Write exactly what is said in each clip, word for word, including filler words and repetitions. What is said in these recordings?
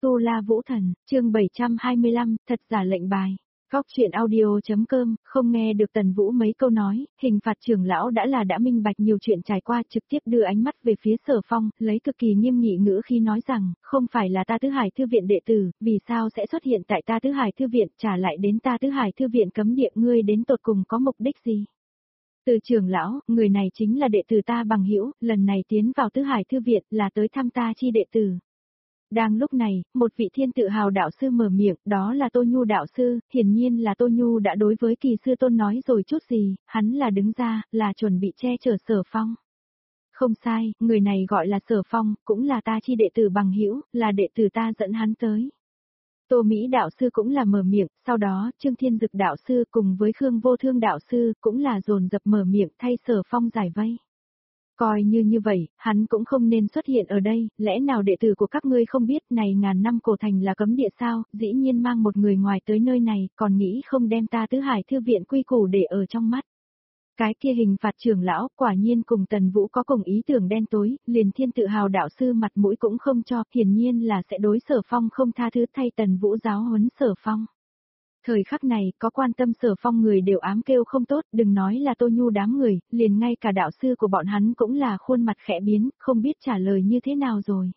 Tu La Vũ Thần, chương bảy trăm hai mươi lăm, thật giả lệnh bài. Góc truyện audio.com, không nghe được Tần Vũ mấy câu nói, hình phạt trưởng lão đã là đã minh bạch nhiều chuyện trải qua, trực tiếp đưa ánh mắt về phía Sở Phong, lấy cực kỳ nghiêm nghị ngữ khi nói rằng, không phải là ta Tứ Hải Thư viện đệ tử, vì sao sẽ xuất hiện tại ta Tứ Hải Thư viện, trả lại đến ta Tứ Hải Thư viện cấm địa, ngươi đến tột cùng có mục đích gì? Từ trưởng lão, người này chính là đệ tử ta bằng hữu, lần này tiến vào Tứ Hải Thư viện là tới thăm ta chi đệ tử. Đang lúc này, một vị thiên tự hào đạo sư mở miệng, đó là Tô Nhu đạo sư, hiển nhiên là Tô Nhu đã đối với Kỳ Sư Tôn nói rồi chút gì, hắn là đứng ra, là chuẩn bị che chở Sở Phong. Không sai, người này gọi là Sở Phong, cũng là ta chi đệ tử bằng hữu, là đệ tử ta dẫn hắn tới. Tô Mỹ đạo sư cũng là mở miệng, sau đó, Trương Thiên Dực đạo sư cùng với Khương Vô Thương đạo sư cũng là dồn dập mở miệng thay Sở Phong giải vây. Coi như như vậy, hắn cũng không nên xuất hiện ở đây, lẽ nào đệ tử của các ngươi không biết này ngàn năm cổ thành là cấm địa sao, dĩ nhiên mang một người ngoài tới nơi này, còn nghĩ không đem ta Tứ Hải Thư viện quy củ để ở trong mắt. Cái kia hình phạt trưởng lão, quả nhiên cùng Tần Vũ có cùng ý tưởng đen tối, liền thiên tự hào đạo sư mặt mũi cũng không cho, hiển nhiên là sẽ đối Sở Phong không tha thứ thay Tần Vũ giáo huấn Sở Phong. Thời khắc này, có quan tâm Sở Phong người đều ám kêu không tốt, đừng nói là Tô Nhu đám người, liền ngay cả đạo sư của bọn hắn cũng là khuôn mặt khẽ biến, không biết trả lời như thế nào rồi.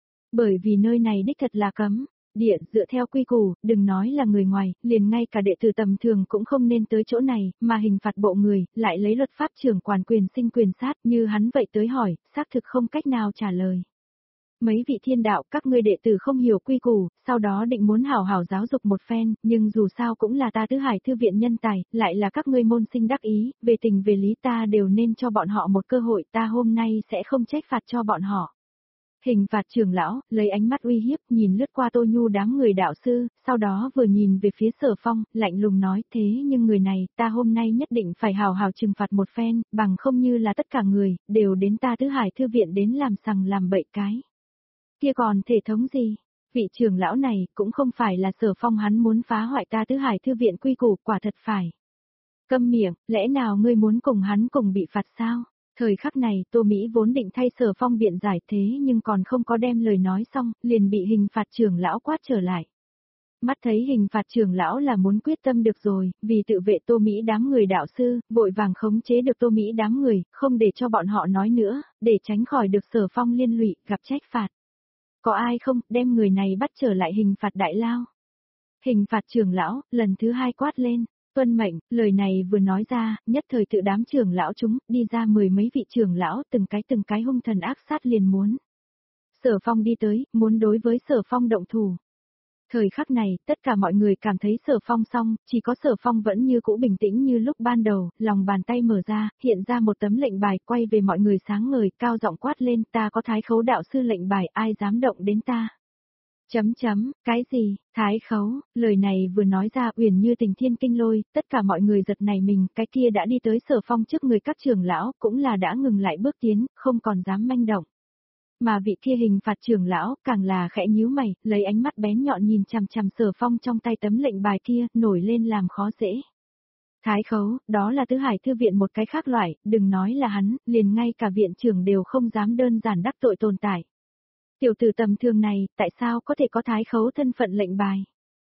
Bởi vì nơi này đích thật là cấm, địa dựa theo quy củ, đừng nói là người ngoài, liền ngay cả đệ tử tầm thường cũng không nên tới chỗ này, mà hình phạt bộ người, lại lấy luật pháp trưởng quản quyền sinh quyền sát như hắn vậy tới hỏi, xác thực không cách nào trả lời. Mấy vị thiên đạo, các ngươi đệ tử không hiểu quy củ, sau đó định muốn hảo hảo giáo dục một phen, nhưng dù sao cũng là ta Tứ Hải Thư viện nhân tài, lại là các ngươi môn sinh đắc ý, về tình về lý ta đều nên cho bọn họ một cơ hội, ta hôm nay sẽ không trách phạt cho bọn họ. Hình phạt trưởng lão, lấy ánh mắt uy hiếp, nhìn lướt qua Tô Nhu đám người đạo sư, sau đó vừa nhìn về phía Sở Phong, lạnh lùng nói, thế nhưng người này, ta hôm nay nhất định phải hào hào trừng phạt một phen, bằng không như là tất cả người, đều đến ta Tứ Hải Thư viện đến làm sằng làm bậy cái. Kia còn thể thống gì? Vị trưởng lão này cũng không phải là Sở Phong hắn muốn phá hoại ta Tứ Hải Thư viện quy củ, quả thật phải. Câm miệng, lẽ nào ngươi muốn cùng hắn cùng bị phạt sao? Thời khắc này, Tô Mỹ vốn định thay Sở Phong biện giải thế nhưng còn không có đem lời nói xong, liền bị hình phạt trưởng lão quát trở lại. Mắt thấy hình phạt trưởng lão là muốn quyết tâm được rồi, vì tự vệ Tô Mỹ đám người đạo sư, vội vàng khống chế được Tô Mỹ đám người, không để cho bọn họ nói nữa, để tránh khỏi được Sở Phong liên lụy, gặp trách phạt. Có ai không, đem người này bắt trở lại hình phạt đại lao. Hình phạt trưởng lão, lần thứ hai quát lên, tuân mệnh, lời này vừa nói ra, nhất thời tự đám trưởng lão chúng, đi ra mười mấy vị trưởng lão, từng cái từng cái hung thần ác sát liền muốn. Sở Phong đi tới, muốn đối với Sở Phong động thủ. Thời khắc này, tất cả mọi người cảm thấy Sở Phong xong, chỉ có Sở Phong vẫn như cũ bình tĩnh như lúc ban đầu, lòng bàn tay mở ra, hiện ra một tấm lệnh bài, quay về mọi người sáng ngời, cao giọng quát lên, ta có Thái Khấu đạo sư lệnh bài, ai dám động đến ta. Chấm chấm, cái gì, Thái Khấu, lời này vừa nói ra uyển như tình thiên kinh lôi, tất cả mọi người giật nảy mình, cái kia đã đi tới Sở Phong trước người các trưởng lão, cũng là đã ngừng lại bước tiến, không còn dám manh động. Mà vị kia hình phạt trưởng lão, càng là khẽ nhíu mày, lấy ánh mắt bén nhọn nhìn chằm chằm Sở Phong trong tay tấm lệnh bài kia, nổi lên làm khó dễ. Thái Khấu, đó là Tứ Hải Thư viện một cái khác loại, đừng nói là hắn, liền ngay cả viện trưởng đều không dám đơn giản đắc tội tồn tại. Tiểu tử tầm thường này, tại sao có thể có Thái Khấu thân phận lệnh bài?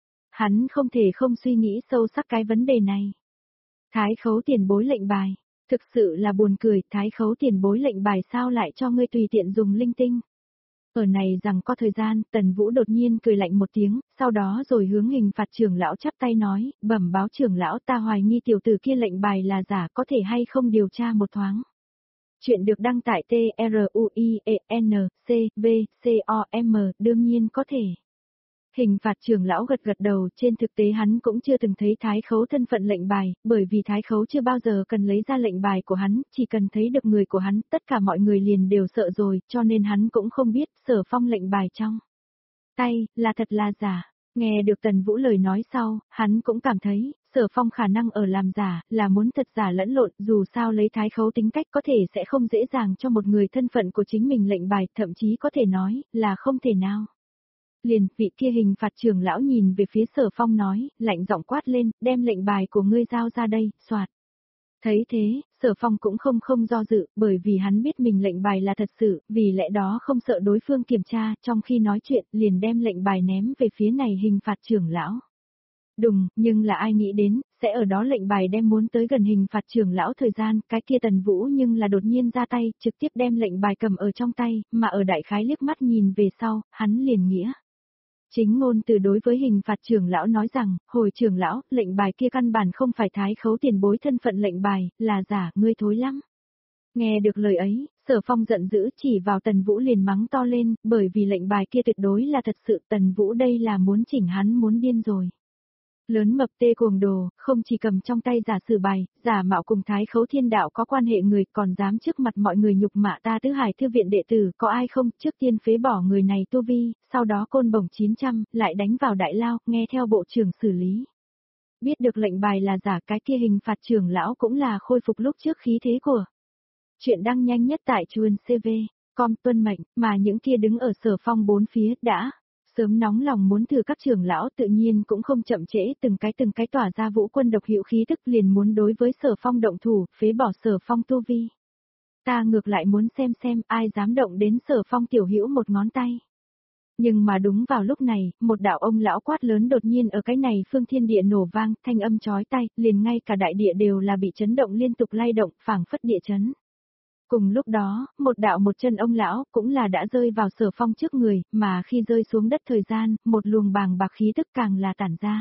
Hắn không thể không suy nghĩ sâu sắc cái vấn đề này. Thái Khấu tiền bối lệnh bài. Thực sự là buồn cười, Thái Khấu tiền bối lệnh bài sao lại cho ngươi tùy tiện dùng linh tinh. Ở này rằng có thời gian, Tần Vũ đột nhiên cười lạnh một tiếng, sau đó rồi hướng hình phạt trưởng lão chắp tay nói, bẩm báo trưởng lão ta hoài nghi tiểu tử kia lệnh bài là giả, có thể hay không điều tra một thoáng. Chuyện được đăng tại T R U I E N C V C O M, đương nhiên có thể. Hình phạt trưởng lão gật gật đầu, trên thực tế hắn cũng chưa từng thấy Thái Khấu thân phận lệnh bài, bởi vì Thái Khấu chưa bao giờ cần lấy ra lệnh bài của hắn, chỉ cần thấy được người của hắn, tất cả mọi người liền đều sợ rồi, cho nên hắn cũng không biết Sở Phong lệnh bài trong tay, là thật là giả. Nghe được Tần Vũ lời nói sau, hắn cũng cảm thấy, Sở Phong khả năng ở làm giả, là muốn thật giả lẫn lộn, dù sao lấy Thái Khấu tính cách có thể sẽ không dễ dàng cho một người thân phận của chính mình lệnh bài, thậm chí có thể nói, là không thể nào. Liền, vị kia hình phạt trưởng lão nhìn về phía Sở Phong nói, lạnh giọng quát lên, đem lệnh bài của ngươi giao ra đây, soạt. Thấy thế, Sở Phong cũng không không do dự, bởi vì hắn biết mình lệnh bài là thật sự, vì lẽ đó không sợ đối phương kiểm tra, trong khi nói chuyện, liền đem lệnh bài ném về phía này hình phạt trưởng lão. Đùng, nhưng là ai nghĩ đến, sẽ ở đó lệnh bài đem muốn tới gần hình phạt trưởng lão thời gian, cái kia Tần Vũ nhưng là đột nhiên ra tay, trực tiếp đem lệnh bài cầm ở trong tay, mà ở đại khái liếc mắt nhìn về sau, hắn liền nghĩa. Chính ngôn từ đối với hình phạt trưởng lão nói rằng, hồi trưởng lão, lệnh bài kia căn bản không phải thái khấu tiền bối thân phận lệnh bài, là giả, ngươi thối lắm. Nghe được lời ấy, Sở Phong giận dữ chỉ vào Tần Vũ liền mắng to lên, bởi vì lệnh bài kia tuyệt đối là thật sự, Tần Vũ đây là muốn chỉnh hắn muốn điên rồi. Lớn mập tê cuồng đồ, không chỉ cầm trong tay giả sử bài, giả mạo cùng thái khấu thiên đạo có quan hệ người còn dám trước mặt mọi người nhục mạ ta Tứ Hải Thư viện đệ tử, có ai không, trước tiên phế bỏ người này tu vi, sau đó côn bổng chín trăm, lại đánh vào đại lao, nghe theo bộ trưởng xử lý. Biết được lệnh bài là giả, cái kia hình phạt trưởng lão cũng là khôi phục lúc trước khí thế của. Chuyện đăng nhanh nhất tại chuồn xê vê, com tuân mệnh, mà những kia đứng ở Sở Phong bốn phía đã sớm nóng lòng muốn thử các trưởng lão tự nhiên cũng không chậm trễ, từng cái từng cái tỏa ra vũ quân độc hiệu khí tức liền muốn đối với Sở Phong động thủ, phế bỏ Sở Phong tu vi. Ta ngược lại muốn xem xem ai dám động đến Sở Phong tiểu hữu một ngón tay. Nhưng mà đúng vào lúc này, một đạo ông lão quát lớn đột nhiên ở cái này phương thiên địa nổ vang, thanh âm chói tai, liền ngay cả đại địa đều là bị chấn động liên tục lay động, phảng phất địa chấn. Cùng lúc đó, một đạo một chân ông lão cũng là đã rơi vào Sở Phong trước người, mà khi rơi xuống đất thời gian, một luồng bàng bạc khí tức càng là tản ra.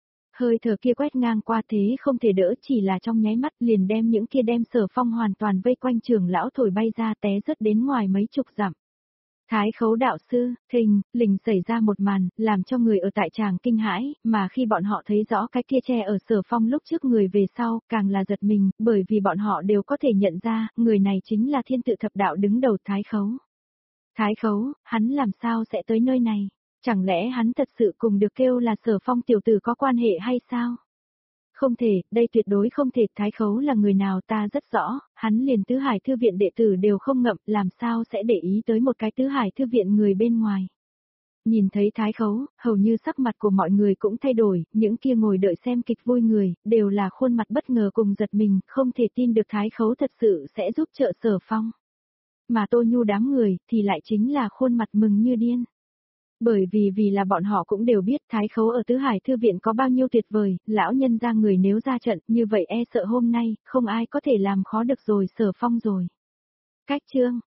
Hơi thở kia quét ngang qua thế không thể đỡ, chỉ là trong nháy mắt liền đem những kia đem Sở Phong hoàn toàn vây quanh trưởng lão thổi bay ra, té rớt đến ngoài mấy chục dặm. Thái khấu đạo sư, thình, lình xảy ra một màn, làm cho người ở tại tràng kinh hãi, mà khi bọn họ thấy rõ cái kia che ở Sở Phong lúc trước người về sau, càng là giật mình, bởi vì bọn họ đều có thể nhận ra, người này chính là thiên tự thập đạo đứng đầu Thái khấu. Thái khấu, hắn làm sao sẽ tới nơi này? Chẳng lẽ hắn thật sự cùng được kêu là Sở Phong tiểu tử có quan hệ hay sao? Không thể, đây tuyệt đối không thể, Thái khấu là người nào ta rất rõ, hắn liền Tứ Hải Thư viện đệ tử đều không ngậm, làm sao sẽ để ý tới một cái Tứ Hải Thư viện người bên ngoài. Nhìn thấy Thái khấu, hầu như sắc mặt của mọi người cũng thay đổi, những kia ngồi đợi xem kịch vui người, đều là khuôn mặt bất ngờ cùng giật mình, không thể tin được Thái khấu thật sự sẽ giúp trợ Sở Phong. Mà Tô Nhu đám người, thì lại chính là khuôn mặt mừng như điên. Bởi vì vì là bọn họ cũng đều biết Thái khấu ở Tứ Hải Thư viện có bao nhiêu tuyệt vời, lão nhân ra người nếu ra trận, như vậy e sợ hôm nay, không ai có thể làm khó được rồi Sở Phong rồi. Cách chương,